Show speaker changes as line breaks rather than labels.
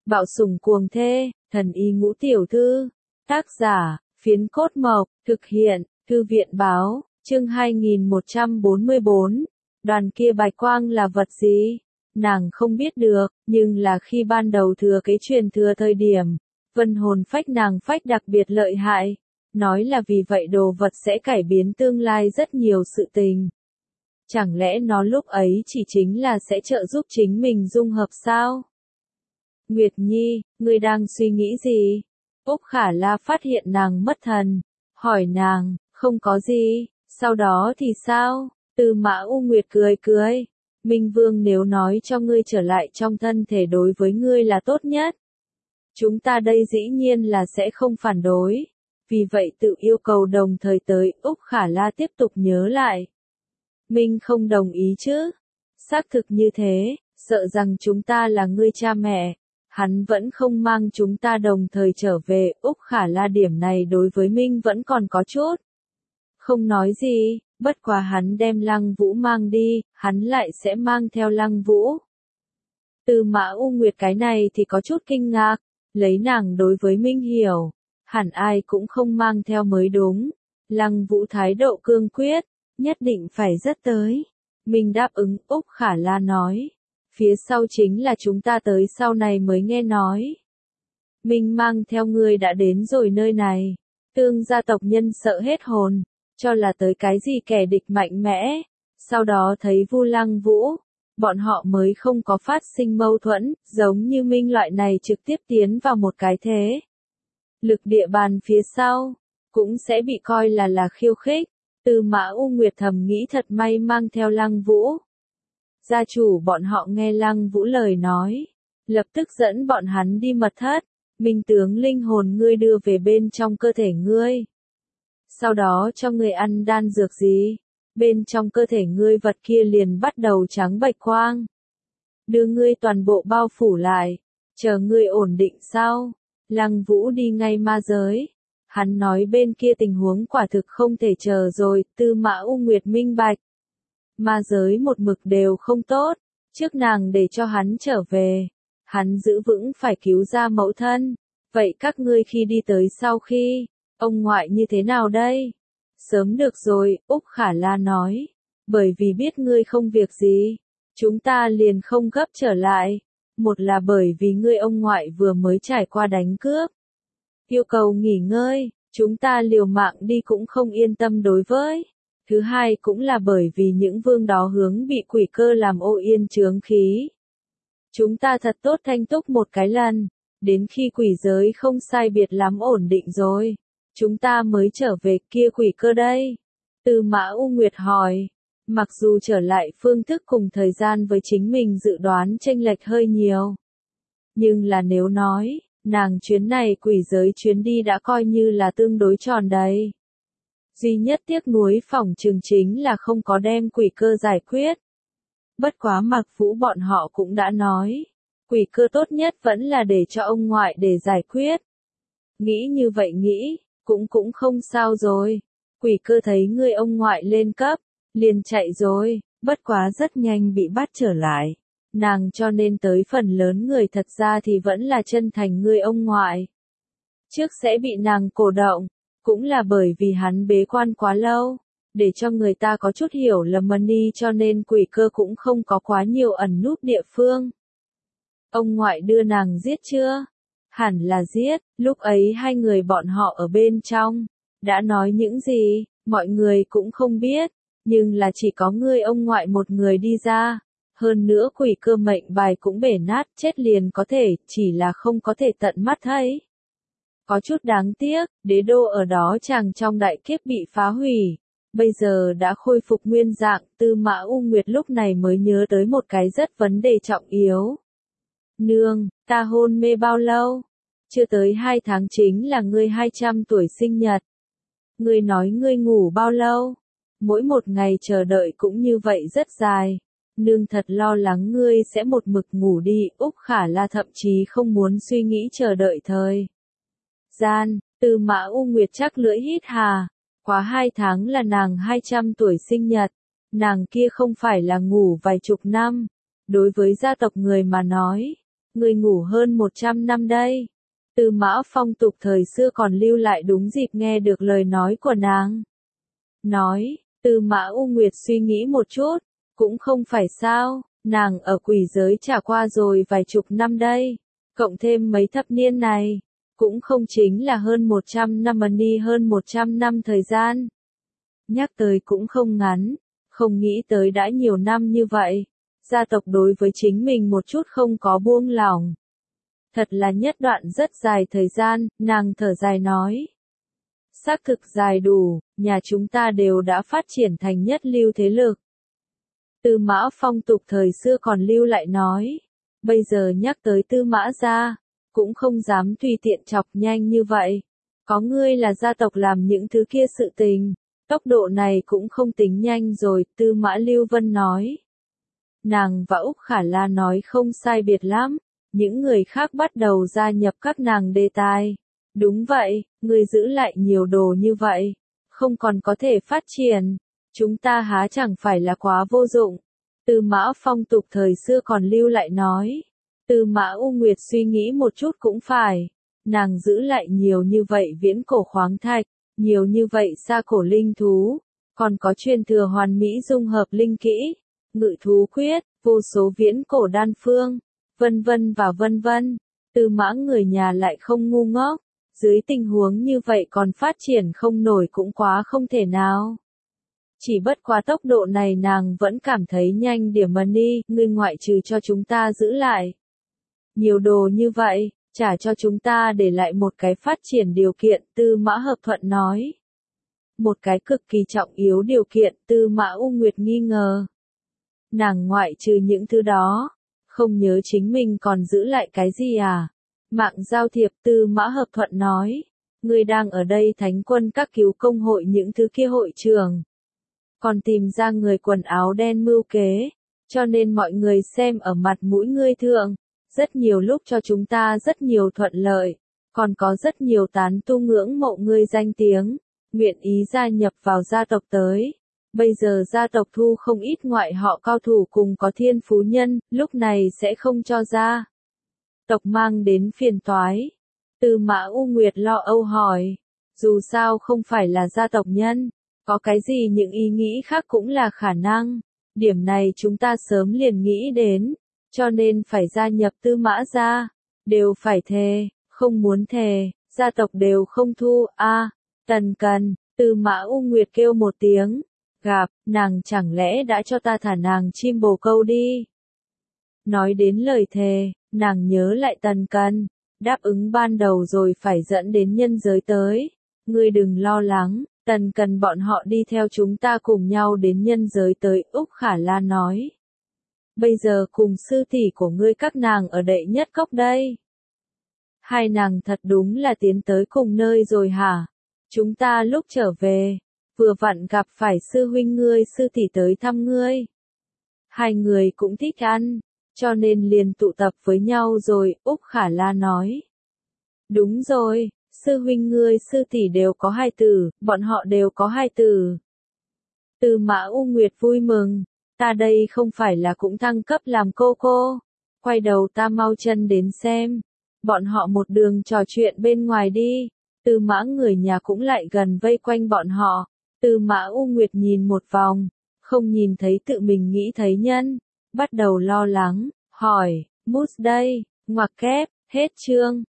Bạo sủng cuồng thê, thần y ngũ tiểu thư. Tác giả, Phiến Cốt Mộc, thực hiện, Thư viện báo, chương 2144. Đoàn kia bạch quang là vật gì? Nàng không biết được, nhưng là khi ban đầu thừa kế truyền thừa thời điểm, vân hồn phách nàng phách đặc biệt lợi hại. Nói là vì vậy đồ vật sẽ cải biến tương lai rất nhiều sự tình. Chẳng lẽ nó lúc ấy chỉ chính là sẽ trợ giúp chính mình dung hợp sao? Nguyệt Nhi, ngươi đang suy nghĩ gì? Úc Khả La phát hiện nàng mất thần, hỏi nàng, không có gì, sau đó thì sao? Tư Mã U Nguyệt cười cười, Minh Vương nếu nói cho ngươi trở lại trong thân thể đối với ngươi là tốt nhất. Chúng ta đây dĩ nhiên là sẽ không phản đối, vì vậy tự yêu cầu đồng thời tới. Úc Khả La tiếp tục nhớ lại. Minh không đồng ý chứ? Xác thực như thế, sợ rằng chúng ta là ngươi cha mẹ. Hắn vẫn không mang chúng ta đồng thời trở về. Úc Khả La điểm này đối với Minh vẫn còn có chút. Không nói gì, bất quá hắn đem Lăng Vũ mang đi, hắn lại sẽ mang theo Lăng Vũ. Tư Mã U Nguyệt cái này thì có chút kinh ngạc, lấy nàng đối với Minh hiểu, hẳn ai cũng không mang theo mới đúng. Lăng Vũ thái độ cương quyết, nhất định phải rất tới. Minh đáp ứng. Úc Khả La nói. Phía sau chính là chúng ta tới sau này mới nghe nói. Minh mang theo ngươi đã đến rồi nơi này. Tương gia tộc nhân sợ hết hồn, cho là tới cái gì kẻ địch mạnh mẽ. Sau đó thấy Vu Lăng Vũ, bọn họ mới không có phát sinh mâu thuẫn, giống như Minh loại này trực tiếp tiến vào một cái thế lực địa bàn phía sau, cũng sẽ bị coi là khiêu khích. Tư Mã U Nguyệt thầm nghĩ thật may mang theo Lăng Vũ. Gia chủ bọn họ nghe Lăng Vũ lời nói, lập tức dẫn bọn hắn đi mật thất. Minh tướng linh hồn ngươi đưa về bên trong cơ thể ngươi. Sau đó cho ngươi ăn đan dược gì, bên trong cơ thể ngươi vật kia liền bắt đầu trắng bạch quang. Đưa ngươi toàn bộ bao phủ lại, chờ ngươi ổn định sau. Lăng Vũ đi ngay ma giới. Hắn nói bên kia tình huống quả thực không thể chờ rồi. Tư Mã U Nguyệt minh bạch. Ma giới một mực đều không tốt, trước nàng để cho hắn trở về, hắn giữ vững phải cứu ra mẫu thân. Vậy các ngươi khi đi tới sau khi, ông ngoại như thế nào đây? Sớm được rồi, Úc Khả La nói, bởi vì biết ngươi không việc gì, chúng ta liền không gấp trở lại. Một là bởi vì ngươi ông ngoại vừa mới trải qua đánh cướp, yêu cầu nghỉ ngơi, chúng ta liều mạng đi cũng không yên tâm đối với. Thứ hai cũng là bởi vì những vương đó hướng bị quỷ cơ làm ô yên chướng khí. Chúng ta thật tốt thanh túc một cái lần, đến khi quỷ giới không sai biệt lắm ổn định rồi, chúng ta mới trở về. Kia quỷ cơ đây? Tư Mã U Nguyệt hỏi. Mặc dù trở lại phương thức cùng thời gian với chính mình dự đoán chênh lệch hơi nhiều, nhưng là nếu nói, nàng chuyến này quỷ giới chuyến đi đã coi như là tương đối tròn đầy. Duy nhất tiếc nuối phỏng chừng chính là không có đem quỷ cơ giải quyết. Bất quá Mạc Vũ bọn họ cũng đã nói, quỷ cơ tốt nhất vẫn là để cho ông ngoại để giải quyết. Nghĩ như vậy nghĩ, cũng không sao rồi. Quỷ cơ thấy ngươi ông ngoại lên cấp, liền chạy rồi, bất quá rất nhanh bị bắt trở lại. Nàng cho nên tới phần lớn người thật ra thì vẫn là chân thành ngươi ông ngoại. Trước sẽ bị nàng cổ động, cũng là bởi vì hắn bế quan quá lâu, để cho người ta có chút hiểu lầm Money, cho nên quỷ cơ cũng không có quá nhiều ẩn núp địa phương. Ông ngoại đưa nàng giết chưa? Hẳn là giết. Lúc ấy hai người bọn họ ở bên trong, đã nói những gì, mọi người cũng không biết, nhưng là chỉ có ngươi ông ngoại một người đi ra. Hơn nữa quỷ cơ mệnh bài cũng bể nát, chết liền có thể, chỉ là không có thể tận mắt thấy. Có chút đáng tiếc, đế đô ở đó chàng trong đại kiếp bị phá hủy, bây giờ đã khôi phục nguyên dạng. Tư Mã U Nguyệt lúc này mới nhớ tới một cái rất vấn đề trọng yếu. Nương, ta hôn mê bao lâu? Chưa tới 2 tháng chính là ngươi 200 tuổi sinh nhật. Ngươi nói ngươi ngủ bao lâu? Mỗi một ngày chờ đợi cũng như vậy rất dài. Nương thật lo lắng ngươi sẽ một mực ngủ đi. Úc Khả La thậm chí không muốn suy nghĩ chờ đợi thời gian. Tư Mã U Nguyệt chắc lưỡi hít hà. Quá 2 tháng là nàng 200 tuổi sinh nhật. Nàng kia không phải là ngủ vài chục năm. Đối với gia tộc người mà nói, Người ngủ hơn 100 năm đây. Tư Mã Phong tục thời xưa còn lưu lại đúng dịp nghe được lời nói của nàng. Nói, Tư Mã U Nguyệt suy nghĩ một chút, cũng không phải sao, nàng ở quỷ giới trả qua rồi vài chục năm đây, cộng thêm mấy thập niên này, cũng không chính là hơn 100 năm mà đi hơn 100 năm thời gian. Nhắc tới cũng không ngắn, không nghĩ tới đã nhiều năm như vậy, gia tộc đối với chính mình một chút không có buông lỏng. Thật là nhất đoạn rất dài thời gian, nàng thở dài nói. Xác thực dài đủ, nhà chúng ta đều đã phát triển thành nhất lưu thế lực. Tư Mã Phong tục thời xưa còn lưu lại nói. Bây giờ nhắc tới Tư Mã gia, cũng không dám tùy tiện chọc nhanh như vậy. Có ngươi là gia tộc làm những thứ kia sự tình. Tốc độ này cũng không tính nhanh rồi, Tư Mã Lưu Vân nói. Nàng và Úc Khả La nói không sai biệt lắm. Những người khác bắt đầu gia nhập các nàng đề tài. Đúng vậy, ngươi giữ lại nhiều đồ như vậy. Không còn có thể phát triển. Chúng ta há chẳng phải là quá vô dụng. Tư Mã Phong tục thời xưa còn lưu lại nói. Tư Mã U Nguyệt suy nghĩ một chút cũng phải. Nàng giữ lại nhiều như vậy viễn cổ khoáng thạch. Nhiều như vậy xa cổ linh thú. Còn có truyền thừa hoàn mỹ dung hợp linh kỹ. Ngự thú quyết, vô số viễn cổ đan phương. Vân vân và vân vân. Tư Mã người nhà lại không ngu ngốc. Dưới tình huống như vậy còn phát triển không nổi cũng quá không thể nào. Chỉ bất quá tốc độ này nàng vẫn cảm thấy nhanh điểm mà đi, ngươi ngoại trừ cho chúng ta giữ lại. Nhiều đồ như vậy, trả cho chúng ta để lại một cái phát triển điều kiện, Tư Mã Hợp Thuận nói. Một cái cực kỳ trọng yếu điều kiện, Tư Mã U Nguyệt nghi ngờ. Nàng ngoại trừ những thứ đó, không nhớ chính mình còn giữ lại cái gì à? Mạng giao thiệp, Tư Mã Hợp Thuận nói. Ngươi đang ở đây thánh quân các cứu công hội những thứ kia hội trường. Còn tìm ra người quần áo đen mưu kế. Cho nên mọi người xem ở mặt mũi ngươi thượng. Rất nhiều lúc cho chúng ta rất nhiều thuận lợi. Còn có rất nhiều tán tu ngưỡng mộ ngươi danh tiếng. Nguyện ý gia nhập vào gia tộc tới. Bây giờ gia tộc thu không ít ngoại họ cao thủ cùng có thiên phú nhân, lúc này sẽ không cho ra. Tộc mang đến phiền toái. Tư Mã U Nguyệt lo âu hỏi. Dù sao không phải là gia tộc nhân. Có cái gì những ý nghĩ khác cũng là khả năng. Điểm này chúng ta sớm liền nghĩ đến. Cho nên phải gia nhập Tư Mã gia. Đều phải thề, không muốn thề, gia tộc đều không thu. Tần Cần, Tư Mã U Nguyệt kêu một tiếng. Gặp, nàng chẳng lẽ đã cho ta thả nàng chim bồ câu đi. Nói đến lời thề, nàng nhớ lại Tần Cần. Đáp ứng ban đầu rồi phải dẫn đến nhân giới tới. Ngươi đừng lo lắng. Tần Cần bọn họ đi theo chúng ta cùng nhau đến nhân giới tới, Úc Khả La nói. Bây giờ cùng sư tỷ của ngươi các nàng ở đệ nhất cốc đây. Hai nàng thật đúng là tiến tới cùng nơi rồi hả? Chúng ta lúc trở về, vừa vặn gặp phải sư huynh ngươi sư tỷ tới thăm ngươi. Hai người cũng thích ăn, cho nên liền tụ tập với nhau rồi, Úc Khả La nói. Đúng rồi. Sư huynh ngươi sư tỷ đều có hai tử, bọn họ đều có hai tử. Tư Mã U Nguyệt vui mừng, ta đây không phải là cũng thăng cấp làm cô. Quay đầu ta mau chân đến xem. Bọn họ một đường trò chuyện bên ngoài đi. Tư Mã người nhà cũng lại gần vây quanh bọn họ. Tư Mã U Nguyệt nhìn một vòng, không nhìn thấy tự mình nghĩ thấy nhân. Bắt đầu lo lắng, hỏi, Mousse đây, ngoặc kép, hết chương.